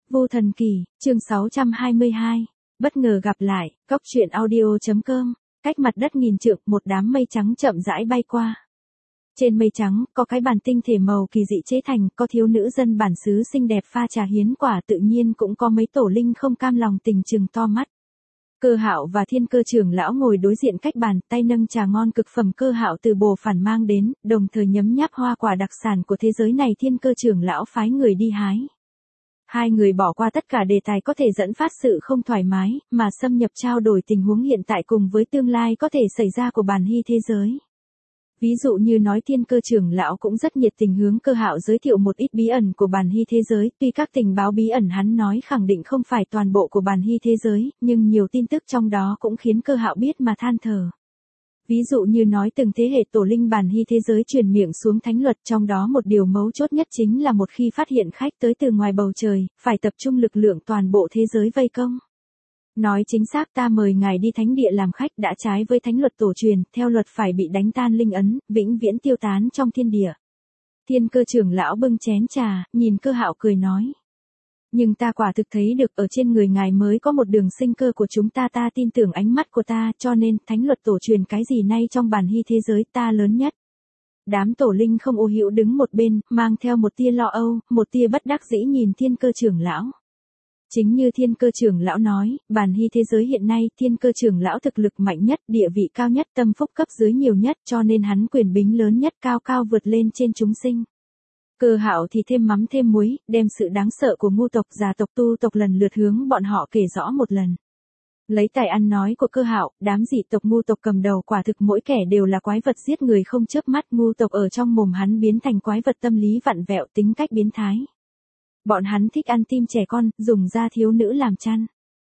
Vô Thần Kỳ, chương 622. Bất ngờ gặp lại, Cóc truyện audio.com. Cách mặt đất nghìn trượng, một đám mây trắng chậm rãi bay qua. Trên mây trắng, có cái bàn tinh thể màu kỳ dị chế thành, có thiếu nữ dân bản xứ xinh đẹp pha trà hiến quả, tự nhiên cũng có mấy tổ linh không cam lòng tình trừng to mắt. Cơ Hạo và Thiên Cơ trưởng lão ngồi đối diện cách bàn, tay nâng trà ngon cực phẩm Cơ Hạo từ Bồ Phản mang đến, đồng thời nhấm nháp hoa quả đặc sản của thế giới này. Thiên Cơ trưởng lão phái người đi hái. Hai người bỏ qua tất cả đề tài có thể dẫn phát sự không thoải mái, mà xâm nhập trao đổi tình huống hiện tại cùng với tương lai có thể xảy ra của bản hy thế giới. Ví dụ như nói Thiên Cơ trưởng lão cũng rất nhiệt tình hướng Cơ Hạo giới thiệu một ít bí ẩn của bản hy thế giới, tuy các tình báo bí ẩn hắn nói khẳng định không phải toàn bộ của bản hy thế giới, nhưng nhiều tin tức trong đó cũng khiến Cơ Hạo biết mà than thở. Ví dụ như nói từng thế hệ tổ linh bản hy thế giới truyền miệng xuống thánh luật, trong đó một điều mấu chốt nhất chính là một khi phát hiện khách tới từ ngoài bầu trời, phải tập trung lực lượng toàn bộ thế giới vây công. Nói chính xác, ta mời ngài đi thánh địa làm khách đã trái với thánh luật tổ truyền, theo luật phải bị đánh tan linh ấn, vĩnh viễn tiêu tán trong thiên địa. Thiên Cơ trưởng lão bưng chén trà, nhìn Cơ Hạo cười nói. Nhưng ta quả thực thấy được ở trên người ngài mới có một đường sinh cơ của chúng ta, ta tin tưởng ánh mắt của ta, cho nên thánh luật tổ truyền cái gì nay trong bản hy thế giới ta lớn nhất. Đám tổ linh không ô hữu đứng một bên, mang theo một tia lo âu, một tia bất đắc dĩ nhìn Thiên Cơ trưởng lão. Chính như Thiên Cơ trưởng lão nói, bản hy thế giới hiện nay, Thiên Cơ trưởng lão thực lực mạnh nhất, địa vị cao nhất, tâm phúc cấp dưới nhiều nhất, cho nên hắn quyền bính lớn nhất, cao cao vượt lên trên chúng sinh. Cơ Hạo thì thêm mắm thêm muối, đem sự đáng sợ của ngu tộc, già tộc, tu tộc lần lượt hướng bọn họ kể rõ một lần. Lấy tài ăn nói của Cơ Hạo, đám dị tộc ngu tộc cầm đầu quả thực mỗi kẻ đều là quái vật giết người không chớp mắt, ngu tộc ở trong mồm hắn biến thành quái vật tâm lý vặn vẹo, tính cách biến thái. Bọn hắn thích ăn tim trẻ con, dùng da thiếu nữ làm chăn.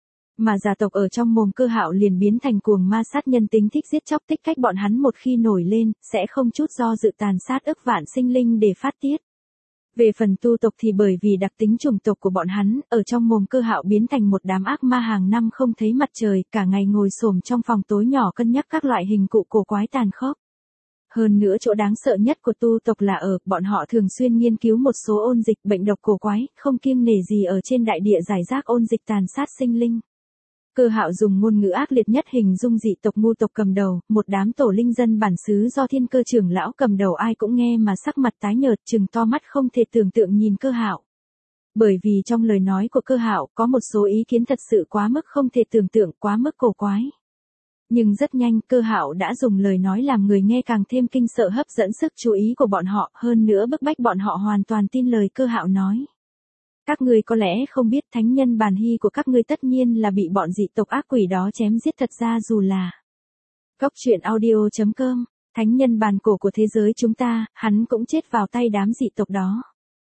Mà già tộc ở trong mồm Cơ Hạo liền biến thành cuồng ma sát nhân, tính thích giết chóc, tích cách bọn hắn một khi nổi lên, sẽ không chút do dự tàn sát ức vạn sinh linh để phát tiết. Về phần tu tộc thì bởi vì đặc tính chủng tộc của bọn hắn, ở trong mồm Cơ Hạo biến thành một đám ác ma hàng năm không thấy mặt trời, cả ngày ngồi xổm trong phòng tối nhỏ cân nhắc các loại hình cụ cổ quái tàn khốc. Hơn nữa chỗ đáng sợ nhất của tu tộc là bọn họ thường xuyên nghiên cứu một số ôn dịch, bệnh độc cổ quái, không kiêng nể gì ở trên đại địa giải rác ôn dịch tàn sát sinh linh. Cơ Hạo dùng ngôn ngữ ác liệt nhất hình dung dị tộc ngu tộc cầm đầu, một đám tổ linh dân bản xứ do Thiên Cơ trưởng lão cầm đầu, ai cũng nghe mà sắc mặt tái nhợt, trừng to mắt không thể tưởng tượng nhìn Cơ Hạo. Bởi vì trong lời nói của Cơ Hạo có một số ý kiến thật sự quá mức không thể tưởng tượng, quá mức cổ quái. Nhưng rất nhanh, Cơ Hạo đã dùng lời nói làm người nghe càng thêm kinh sợ, hấp dẫn sức chú ý của bọn họ, hơn nữa bức bách bọn họ hoàn toàn tin lời Cơ Hạo nói. Các ngươi có lẽ không biết, thánh nhân bản hy của các ngươi tất nhiên là bị bọn dị tộc ác quỷ đó chém giết, thật ra dù là Cóc truyện audio.com, thánh nhân bàn cổ của thế giới chúng ta, hắn cũng chết vào tay đám dị tộc đó.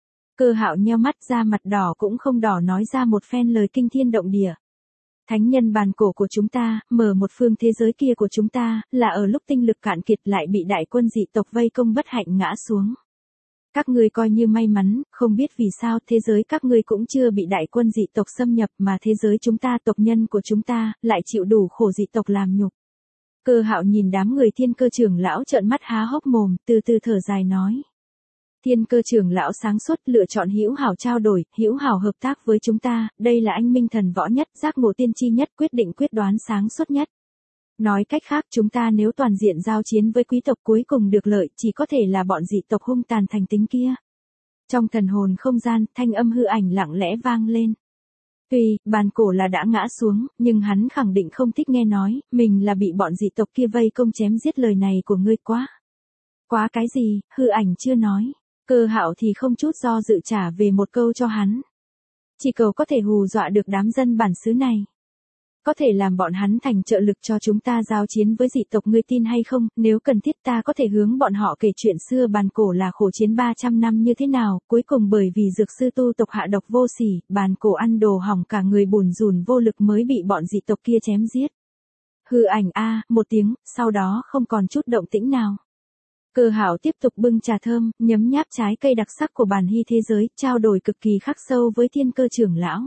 Cơ Hạo nheo mắt ra, mặt đỏ cũng không đỏ, nói ra một phen lời kinh thiên động địa. Thánh nhân bàn cổ của chúng ta, mở một phương thế giới kia của chúng ta, là ở lúc tinh lực cạn kiệt lại bị đại quân dị tộc vây công bất hạnh ngã xuống. Các ngươi coi như may mắn, không biết vì sao thế giới các ngươi cũng chưa bị đại quân dị tộc xâm nhập, mà thế giới chúng ta, tộc nhân của chúng ta, lại chịu đủ khổ dị tộc làm nhục. Cơ Hạo nhìn đám người Thiên Cơ trưởng lão trợn mắt há hốc mồm, từ từ thở dài nói. Thiên Cơ trưởng lão sáng suốt lựa chọn hữu hảo trao đổi, hữu hảo hợp tác với chúng ta, đây là anh minh thần võ nhất, giác ngộ tiên tri nhất, quyết định quyết đoán sáng suốt nhất. Nói cách khác, chúng ta nếu toàn diện giao chiến với quý tộc, cuối cùng được lợi chỉ có thể là bọn dị tộc hung tàn thành tính kia. Trong thần hồn không gian, thanh âm hư ảnh lặng lẽ vang lên. Tuy bàn cổ là đã ngã xuống, nhưng hắn khẳng định không thích nghe nói mình là bị bọn dị tộc kia vây công chém giết, lời này của ngươi quá. Quá cái gì? Hư ảnh chưa nói. Cơ Hạo thì không chút do dự trả về một câu cho hắn. Chỉ cầu có thể hù dọa được đám dân bản xứ này. Có thể làm bọn hắn thành trợ lực cho chúng ta giao chiến với dị tộc, ngươi tin hay không? Nếu cần thiết ta có thể hướng bọn họ kể chuyện xưa bàn cổ là khổ chiến 300 năm như thế nào, cuối cùng bởi vì dược sư tu tộc hạ độc vô sỉ, bàn cổ ăn đồ hỏng cả người, bùn rùn vô lực mới bị bọn dị tộc kia chém giết. Hư ảnh một tiếng, sau đó không còn chút động tĩnh nào. Cơ Hạo tiếp tục bưng trà thơm, nhấm nháp trái cây đặc sắc của bản hy thế giới, trao đổi cực kỳ khắc sâu với Thiên Cơ trưởng lão.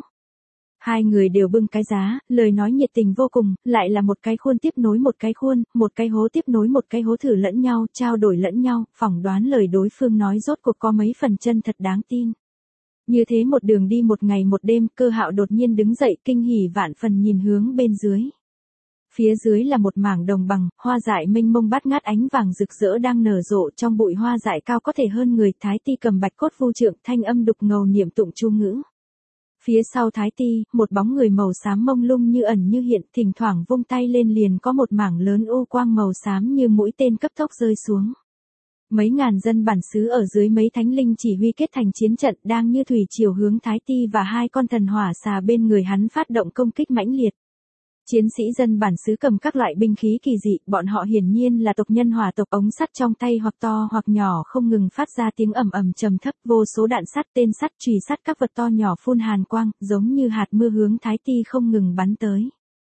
Hai người đều bưng cái giá, lời nói nhiệt tình vô cùng, lại là một cái khuôn tiếp nối một cái khuôn, một cái hố tiếp nối một cái hố, thử lẫn nhau, trao đổi lẫn nhau, phỏng đoán lời đối phương nói rốt cuộc có mấy phần chân thật đáng tin. Như thế một đường đi một ngày một đêm, Cơ Hạo đột nhiên đứng dậy kinh hỉ vạn phần nhìn hướng bên dưới. Phía dưới là một mảng đồng bằng, hoa dại mênh mông bát ngát ánh vàng rực rỡ đang nở rộ trong bụi hoa dại cao có thể hơn người. Thái Ti cầm bạch cốt vu trượng, thanh âm đục ngầu niệm tụng chú ngữ. Phía sau Thái Ti, một bóng người màu xám mông lung như ẩn như hiện, thỉnh thoảng vung tay lên liền có một mảng lớn u quang màu xám như mũi tên cấp tốc rơi xuống. Mấy ngàn dân bản xứ ở dưới mấy thánh linh chỉ huy kết thành chiến trận đang như thủy triều hướng Thái Ti và hai con thần hỏa xà bên người hắn phát động công kích mãnh liệt. Chiến sĩ dân bản xứ cầm các loại binh khí kỳ dị, bọn họ hiển nhiên là tộc nhân hỏa tộc, ống sắt trong tay hoặc to hoặc nhỏ không ngừng phát ra tiếng ầm ầm trầm thấp, vô số đạn sắt, tên sắt, chùy sắt, các vật to nhỏ phun hàn quang, giống như hạt mưa hướng Thái Ti không ngừng bắn tới.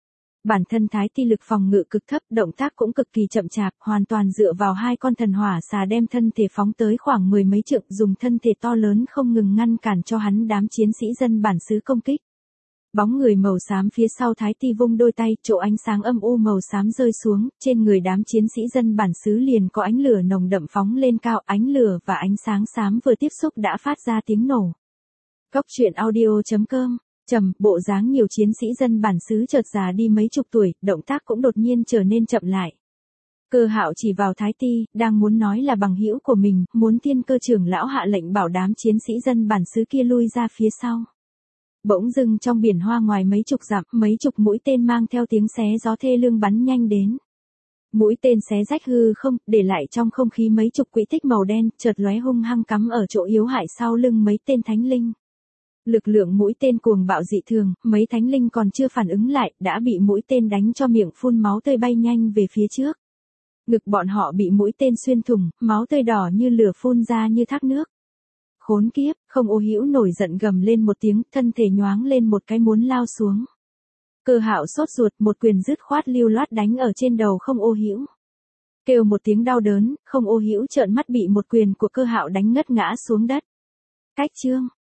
Bản thân Thái Ti lực phòng ngự cực thấp, động tác cũng cực kỳ chậm chạp, hoàn toàn dựa vào hai con thần hỏa xà đem thân thể phóng tới khoảng 10 mấy trượng, dùng thân thể to lớn không ngừng ngăn cản cho hắn đám chiến sĩ dân bản xứ công kích. Bóng người màu xám phía sau Thái Ti vung đôi tay, chỗ ánh sáng âm u màu xám rơi xuống, trên người đám chiến sĩ dân bản xứ liền có ánh lửa nồng đậm phóng lên cao, ánh lửa và ánh sáng xám vừa tiếp xúc đã phát ra tiếng nổ. Cốc truyện audio.com. Bộ dáng nhiều chiến sĩ dân bản xứ chợt già đi mấy chục tuổi, động tác cũng đột nhiên trở nên chậm lại. Cơ Hạo chỉ vào Thái Ti, đang muốn nói là bằng hữu của mình, muốn Thiên Cơ trưởng lão hạ lệnh bảo đám chiến sĩ dân bản xứ kia lui ra phía sau. Bỗng dưng trong biển hoa ngoài mấy chục dặm, mấy chục mũi tên mang theo tiếng xé gió thê lương bắn nhanh đến. Mũi tên xé rách hư không, để lại trong không khí mấy chục quỹ tích màu đen, chợt lóe hung hăng cắm ở chỗ yếu hại sau lưng mấy tên thánh linh. Lực lượng mũi tên cuồng bạo dị thường, mấy thánh linh còn chưa phản ứng lại, đã bị mũi tên đánh cho miệng phun máu tươi bay nhanh về phía trước. Ngực bọn họ bị mũi tên xuyên thủng, máu tươi đỏ như lửa phun ra như thác nước. Khốn kiếp, Không Ô Hữu nổi giận gầm lên một tiếng, thân thể nhoáng lên một cái muốn lao xuống. Cơ Hạo sốt ruột, một quyền dứt khoát lưu loát đánh ở trên đầu Không Ô Hữu. Kêu một tiếng đau đớn, Không Ô Hữu trợn mắt bị một quyền của Cơ Hạo đánh ngất ngã xuống đất. Cách chương